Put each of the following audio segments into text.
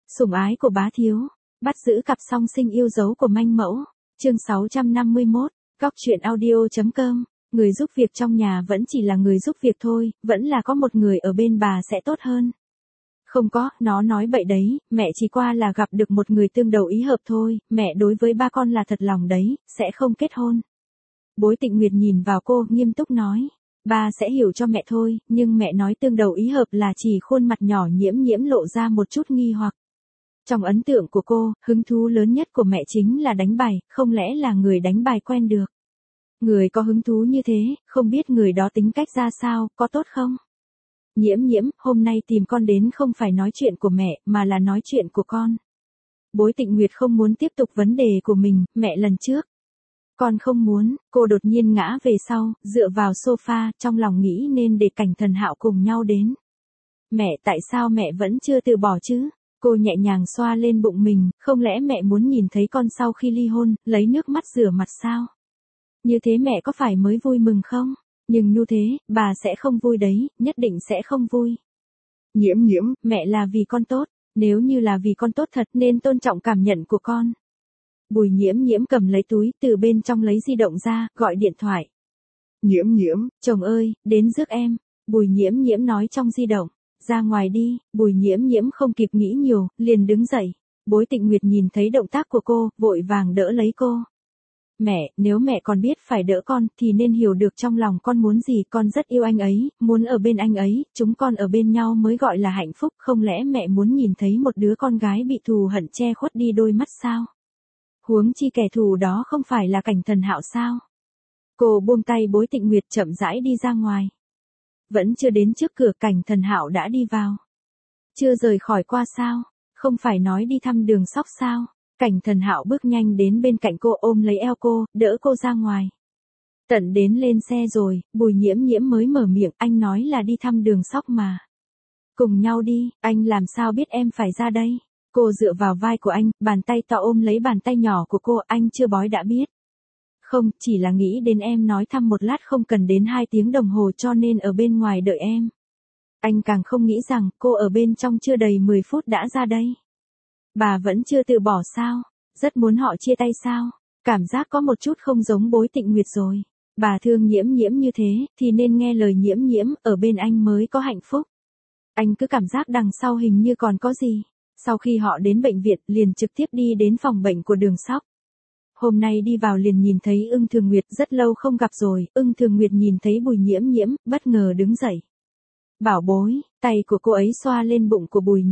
Sủng ái của bá thiếu, bắt giữ cặp song sinh yêu dấu của manh mẫu. Chương 651, Góc truyện audio.com. Người giúp việc trong nhà vẫn chỉ là người giúp việc thôi, vẫn là có một người ở bên bà sẽ tốt hơn. Không có, nó nói bậy đấy, mẹ chỉ qua là gặp được một người tương đầu ý hợp thôi, mẹ đối với ba con là thật lòng đấy, sẽ không kết hôn. Bối Tịnh Nguyệt nhìn vào cô, nghiêm túc nói. Ba sẽ hiểu cho mẹ thôi, nhưng mẹ nói tương đầu ý hợp là chỉ khuôn mặt nhỏ Nhiễm lộ ra một chút nghi hoặc. Trong ấn tượng của cô, hứng thú lớn nhất của mẹ chính là đánh bài, không lẽ là người đánh bài quen được. Người có hứng thú như thế, không biết người đó tính cách ra sao, có tốt không? Nhiễm, hôm nay tìm con đến không phải nói chuyện của mẹ, mà là nói chuyện của con. Bối Tịnh Nguyệt không muốn tiếp tục vấn đề của mình, mẹ lần trước. Con không muốn, cô đột nhiên ngã về sau, dựa vào sofa, trong lòng nghĩ nên để Cảnh Thần Hạo cùng nhau đến. Mẹ, tại sao mẹ vẫn chưa từ bỏ chứ? Cô nhẹ nhàng xoa lên bụng mình, không lẽ mẹ muốn nhìn thấy con sau khi ly hôn, lấy nước mắt rửa mặt sao? Như thế mẹ có phải mới vui mừng không? Nhưng như thế, bà sẽ không vui đấy, nhất định sẽ không vui. Nhiễm, mẹ là vì con tốt, nếu như là vì con tốt thật nên tôn trọng cảm nhận của con. Bùi Nhiễm cầm lấy túi, từ bên trong lấy di động ra, gọi điện thoại. Nhiễm, chồng ơi, đến rước em. Bùi Nhiễm nói trong di động. Ra ngoài đi, Bùi Nhiễm không kịp nghĩ nhiều, liền đứng dậy. Bối Tịnh Nguyệt nhìn thấy động tác của cô, vội vàng đỡ lấy cô. Mẹ, nếu mẹ còn biết phải đỡ con, thì nên hiểu được trong lòng con muốn gì, con rất yêu anh ấy, muốn ở bên anh ấy, chúng con ở bên nhau mới gọi là hạnh phúc, không lẽ mẹ muốn nhìn thấy một đứa con gái bị thù hận che khuất đi đôi mắt sao? Huống chi kẻ thù đó không phải là Cảnh Thần Hạo sao? Cô buông tay Bối Tịnh Nguyệt chậm rãi đi ra ngoài. Vẫn chưa đến trước cửa Cảnh Thần Hạo đã đi vào. Chưa rời khỏi qua sao? Không phải nói đi thăm Đường Sóc sao? Cảnh Thần Hạo bước nhanh đến bên cạnh cô, ôm lấy eo cô, đỡ cô ra ngoài. Tận đến lên xe rồi, Bùi Nhiễm mới mở miệng, anh nói là đi thăm Đường Sóc mà. Cùng nhau đi, anh làm sao biết em phải ra đây? Cô dựa vào vai của anh, bàn tay to ôm lấy bàn tay nhỏ của cô, anh chưa bói đã biết. Không, chỉ là nghĩ đến em nói thăm một lát không cần đến 2 tiếng đồng hồ cho nên ở bên ngoài đợi em. Anh càng không nghĩ rằng cô ở bên trong chưa đầy 10 phút đã ra đây. Bà vẫn chưa từ bỏ sao? Rất muốn họ chia tay sao? Cảm giác có một chút không giống Bối Tịnh Nguyệt rồi. Bà thương Nhiễm như thế, thì nên nghe lời Nhiễm, ở bên anh mới có hạnh phúc. Anh cứ cảm giác đằng sau hình như còn có gì. Sau khi họ đến bệnh viện, liền trực tiếp đi đến phòng bệnh của Đường Sóc. Hôm nay đi vào liền nhìn thấy Ưng Thường Nguyệt, rất lâu không gặp rồi. Ưng Thường Nguyệt nhìn thấy Bùi Nhiễm, bất ngờ đứng dậy. Bảo bối, tay của cô ấy xoa lên bụng của Bùi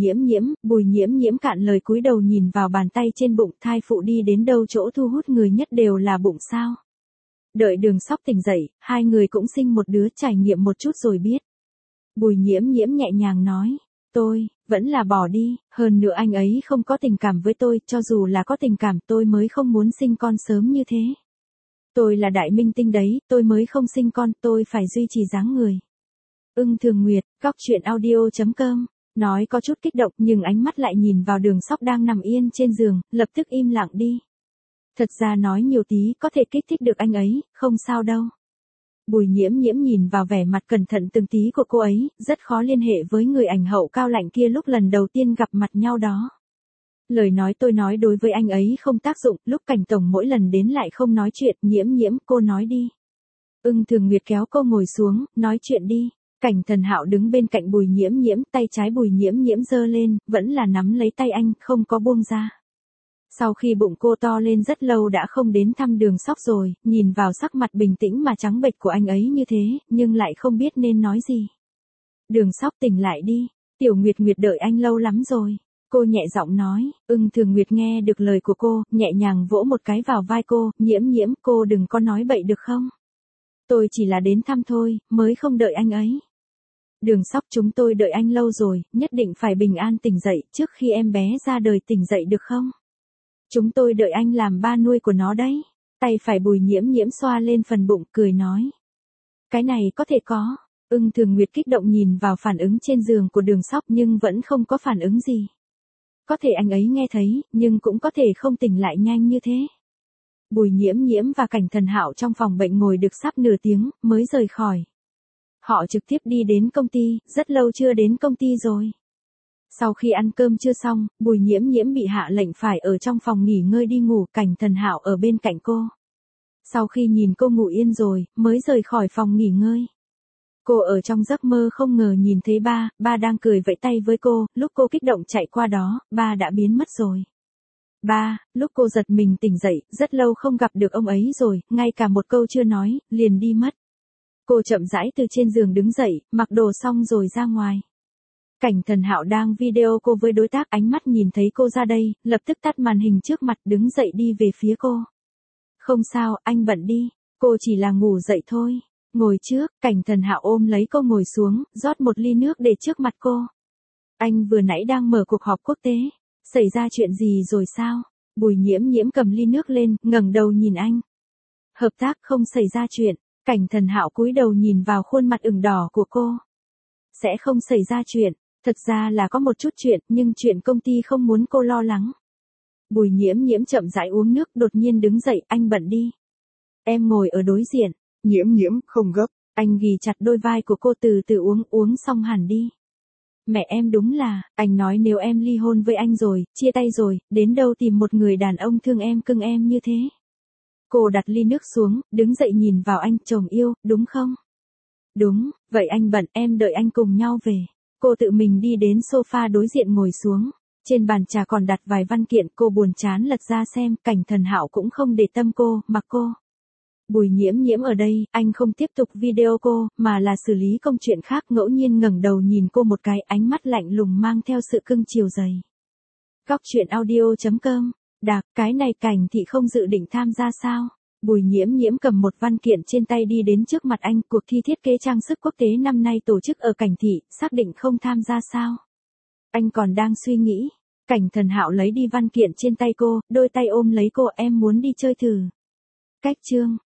Nhiễm cạn lời cúi đầu nhìn vào bàn tay trên bụng, thai phụ đi đến đâu chỗ thu hút người nhất đều là bụng sao. Đợi Đường Sóc tỉnh dậy, hai người cũng sinh một đứa, trải nghiệm một chút rồi biết. Bùi Nhiễm nhẹ nhàng nói, tôi, vẫn là bỏ đi, hơn nữa anh ấy không có tình cảm với tôi, cho dù là có tình cảm tôi mới không muốn sinh con sớm như thế. Tôi là đại minh tinh đấy, tôi mới không sinh con, tôi phải duy trì dáng người. Ưng Thường Nguyệt, Góc truyện audio.com, nói có chút kích động nhưng ánh mắt lại nhìn vào Đường Sóc đang nằm yên trên giường, lập tức im lặng đi. Thật ra nói nhiều tí có thể kích thích được anh ấy, không sao đâu. Bùi Nhiễm nhìn vào vẻ mặt cẩn thận từng tí của cô ấy, rất khó liên hệ với người ảnh hậu cao lạnh kia lúc lần đầu tiên gặp mặt nhau đó. Lời nói tôi nói đối với anh ấy không tác dụng, lúc Cảnh tổng mỗi lần đến lại không nói chuyện, Nhiễm, cô nói đi. Ưng Thường Nguyệt kéo cô ngồi xuống, nói chuyện đi. Cảnh Thần Hạo đứng bên cạnh Bùi Nhiễm, tay trái Bùi Nhiễm giơ lên, vẫn là nắm lấy tay anh, không có buông ra. Sau khi bụng cô to lên rất lâu đã không đến thăm Đường Sóc rồi, nhìn vào sắc mặt bình tĩnh mà trắng bệch của anh ấy như thế, nhưng lại không biết nên nói gì. Đường Sóc tỉnh lại đi, Tiểu Nguyệt đợi anh lâu lắm rồi. Cô nhẹ giọng nói, Ưng Thường Nguyệt nghe được lời của cô, nhẹ nhàng vỗ một cái vào vai cô, Nhiễm, cô đừng có nói bậy được không? Tôi chỉ là đến thăm thôi, mới không đợi anh ấy. Đường Sóc, chúng tôi đợi anh lâu rồi, nhất định phải bình an tỉnh dậy, trước khi em bé ra đời tỉnh dậy được không? Chúng tôi đợi anh làm ba nuôi của nó đấy. Tay phải Bùi Nhiễm xoa lên phần bụng, cười nói. Cái này có thể có. Ưng Thường Nguyệt kích động nhìn vào phản ứng trên giường của Đường Sóc nhưng vẫn không có phản ứng gì. Có thể anh ấy nghe thấy, nhưng cũng có thể không tỉnh lại nhanh như thế. Bùi Nhiễm và Cảnh Thần Hạo trong phòng bệnh ngồi được sắp nửa tiếng, mới rời khỏi. Họ trực tiếp đi đến công ty, rất lâu chưa đến công ty rồi. Sau khi ăn cơm chưa xong, Bùi Nhiễm Nhiễm bị hạ lệnh phải ở trong phòng nghỉ ngơi đi ngủ, Cảnh Thần Hạo ở bên cạnh cô. Sau khi nhìn cô ngủ yên rồi, mới rời khỏi phòng nghỉ ngơi. Cô ở trong giấc mơ không ngờ nhìn thấy ba đang cười vẫy tay với cô, lúc cô kích động chạy qua đó, ba đã biến mất rồi. Lúc cô giật mình tỉnh dậy, rất lâu không gặp được ông ấy rồi, ngay cả một câu chưa nói, liền đi mất. Cô chậm rãi từ trên giường đứng dậy, mặc đồ xong rồi ra ngoài. Cảnh Thần Hạo đang video cô với đối tác, ánh mắt nhìn thấy cô ra đây, lập tức tắt màn hình trước mặt, đứng dậy đi về phía cô. Không sao, anh bận đi, cô chỉ là ngủ dậy thôi. Ngồi trước, Cảnh Thần Hạo ôm lấy cô ngồi xuống, rót một ly nước để trước mặt cô. Anh vừa nãy đang mở cuộc họp quốc tế. Xảy ra chuyện gì rồi sao? Bùi Nhiễm Nhiễm cầm ly nước lên, ngẩng đầu nhìn anh. Hợp tác không xảy ra chuyện. Cảnh Thần Hạo cúi đầu nhìn vào khuôn mặt ửng đỏ của cô. Sẽ không xảy ra chuyện. Thật ra là có một chút chuyện, nhưng chuyện công ty không muốn cô lo lắng. Bùi Nhiễm Nhiễm chậm rãi uống nước, đột nhiên đứng dậy, anh bận đi. Em ngồi ở đối diện. Nhiễm Nhiễm, không gấp. Anh ghì chặt đôi vai của cô, từ từ uống xong hẳn đi. Mẹ em đúng là, anh nói nếu em ly hôn với anh rồi, chia tay rồi, đến đâu tìm một người đàn ông thương em cưng em như thế. Cô đặt ly nước xuống, đứng dậy nhìn vào anh, chồng yêu, đúng không? Đúng, vậy anh bận, em đợi anh cùng nhau về. Cô tự mình đi đến sofa đối diện ngồi xuống. Trên bàn trà còn đặt vài văn kiện, cô buồn chán lật ra xem, Cảnh Thần Hạo cũng không để tâm cô, mặc cô. Bùi Nhiễm Nhiễm ở đây, anh không tiếp tục video cô, mà là xử lý công chuyện khác, ngẫu nhiên ngẩng đầu nhìn cô một cái, ánh mắt lạnh lùng mang theo sự cưng chiều dày. Góc truyện audio.com, Đạc, cái này Cảnh Thị không dự định tham gia sao? Bùi Nhiễm Nhiễm cầm một văn kiện trên tay đi đến trước mặt anh, cuộc thi thiết kế trang sức quốc tế năm nay tổ chức ở Cảnh Thị, xác định không tham gia sao? Anh còn đang suy nghĩ. Cảnh Thần Hạo lấy đi văn kiện trên tay cô, đôi tay ôm lấy cô, em muốn đi chơi thử. Cách chương